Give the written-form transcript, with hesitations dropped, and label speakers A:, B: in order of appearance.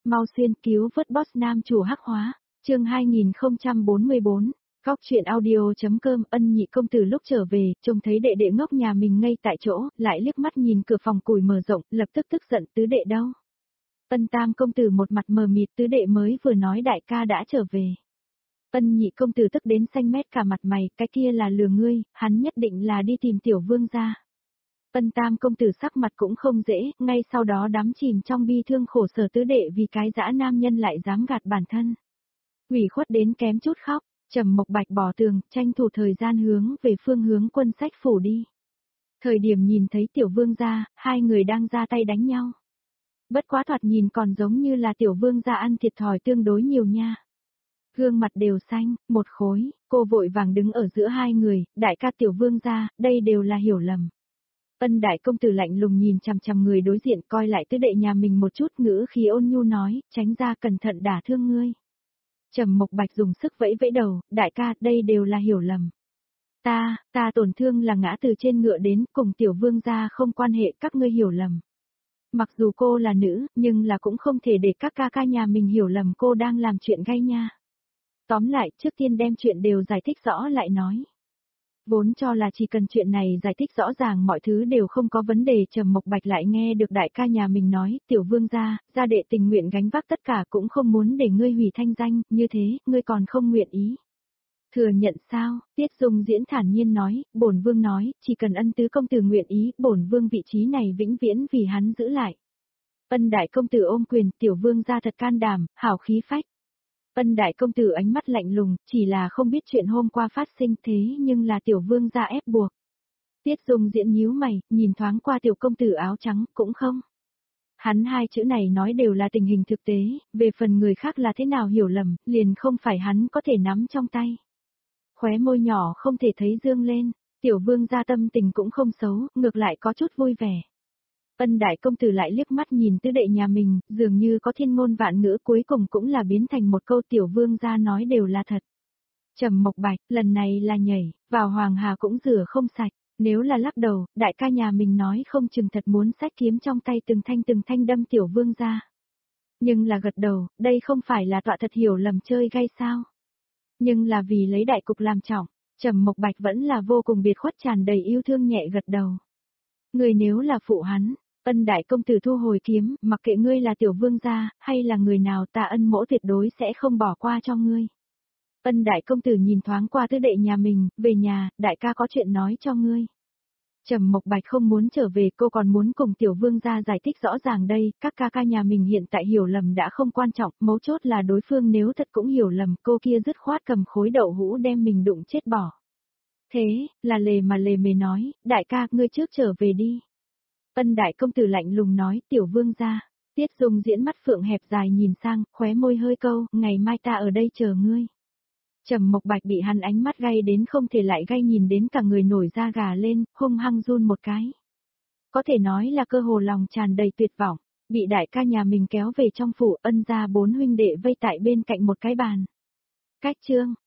A: mau xuyên cứu vớt boss nam chủ hắc hóa, chương 2044, góc truyện audio.com. Ân Nhị công tử lúc trở về, trông thấy đệ đệ ngốc nhà mình ngay tại chỗ, lại liếc mắt nhìn cửa phòng củi mở rộng, lập tức tức giận, tứ đệ đâu? Ân Tam công tử một mặt mờ mịt, tứ đệ mới vừa nói đại ca đã trở về. Ân Nhị công tử tức đến xanh mét cả mặt mày, cái kia là lừa ngươi, hắn nhất định là đi tìm tiểu vương gia. Ân Tam công tử sắc mặt cũng không dễ, ngay sau đó đắm chìm trong bi thương khổ sở tứ đệ vì cái dã nam nhân lại dám gạt bản thân. Ủy khuất đến kém chút khóc, Trầm Mộc Bạch bỏ tường, tranh thủ thời gian hướng về phương hướng Quân Sách phủ đi. Thời điểm nhìn thấy tiểu vương gia, hai người đang ra tay đánh nhau. Bất quá thoạt nhìn còn giống như là tiểu vương gia ăn thiệt thòi tương đối nhiều nha. Gương mặt đều xanh, một khối, cô vội vàng đứng ở giữa hai người, đại ca tiểu vương gia, đây đều là hiểu lầm. Ân đại công tử lạnh lùng nhìn chằm chằm người đối diện, coi lại tứ đệ nhà mình một chút, ngữ khí ôn nhu nói, tránh ra, cẩn thận đả thương ngươi. Trầm Mộc Bạch dùng sức vẫy vẫy đầu, đại ca, đây đều là hiểu lầm. Ta tổn thương là ngã từ trên ngựa đến, cùng tiểu vương gia không quan hệ, các ngươi hiểu lầm. Mặc dù cô là nữ, nhưng là cũng không thể để các ca ca nhà mình hiểu lầm cô đang làm chuyện gay nha. Tóm lại, trước tiên đem chuyện đều giải thích rõ lại nói. Vốn cho là chỉ cần chuyện này giải thích rõ ràng mọi thứ đều không có vấn đề, Trầm Mộc Bạch lại nghe được đại ca nhà mình nói, tiểu vương gia đệ tình nguyện gánh vác tất cả, cũng không muốn để ngươi hủy thanh danh, như thế, ngươi còn không nguyện ý. Thừa nhận sao? Tiết Dung Diễn thản nhiên nói, bổn vương nói, chỉ cần Ân tứ công tử nguyện ý, bổn vương vị trí này vĩnh viễn vì hắn giữ lại. Ân đại công tử ôm quyền, tiểu vương gia thật can đảm, hảo khí phách. Ân đại công tử ánh mắt lạnh lùng, chỉ là không biết chuyện hôm qua phát sinh thế nhưng là tiểu vương gia ép buộc. Tiết Dung Diễn nhíu mày, nhìn thoáng qua tiểu công tử áo trắng, cũng không. Hắn hai chữ này nói đều là tình hình thực tế, về phần người khác là thế nào hiểu lầm, liền không phải hắn có thể nắm trong tay. Khóe môi nhỏ không thể thấy dương lên, tiểu vương gia tâm tình cũng không xấu, ngược lại có chút vui vẻ. Ân đại công tử lại liếc mắt nhìn tứ đệ nhà mình, dường như có thiên ngôn vạn ngữ, cuối cùng cũng là biến thành một câu tiểu vương gia nói đều là thật. Trầm Mộc Bạch, lần này là nhảy, vào Hoàng Hà cũng rửa không sạch, nếu là lắc đầu, đại ca nhà mình nói không chừng thật muốn xách kiếm trong tay từng thanh đâm tiểu vương gia. Nhưng là gật đầu, đây không phải là tọa thật hiểu lầm chơi gay sao. Nhưng là vì lấy đại cục làm trọng, Trầm Mộc Bạch vẫn là vô cùng biệt khuất, tràn đầy yêu thương nhẹ gật đầu. Người nếu là phụ hắn, Ân đại công tử thu hồi kiếm, mặc kệ ngươi là tiểu vương gia, hay là người nào, ta Ân mỗ tuyệt đối sẽ không bỏ qua cho ngươi. Ân đại công tử nhìn thoáng qua tứ đệ nhà mình, về nhà, đại ca có chuyện nói cho ngươi. Trầm Mộc Bạch không muốn trở về, cô còn muốn cùng tiểu vương gia giải thích rõ ràng đây, các ca ca nhà mình hiện tại hiểu lầm đã không quan trọng, mấu chốt là đối phương nếu thật cũng hiểu lầm, cô kia dứt khoát cầm khối đậu hũ đem mình đụng chết bỏ. Thế, là lề mà lề mề nói, đại ca, ngươi trước trở về đi. Ân đại công tử lạnh lùng nói, tiểu vương gia. Tiết Dung Diễn mắt phượng hẹp dài nhìn sang, khóe môi hơi câu, ngày mai ta ở đây chờ ngươi. Trầm Mộc Bạch bị hắn ánh mắt gay đến không thể lại gay, nhìn đến cả người nổi da gà lên, hung hăng run một cái. Có thể nói là cơ hồ lòng tràn đầy tuyệt vọng, bị đại ca nhà mình kéo về trong phủ, Ân gia bốn huynh đệ vây tại bên cạnh một cái bàn. Cách chương,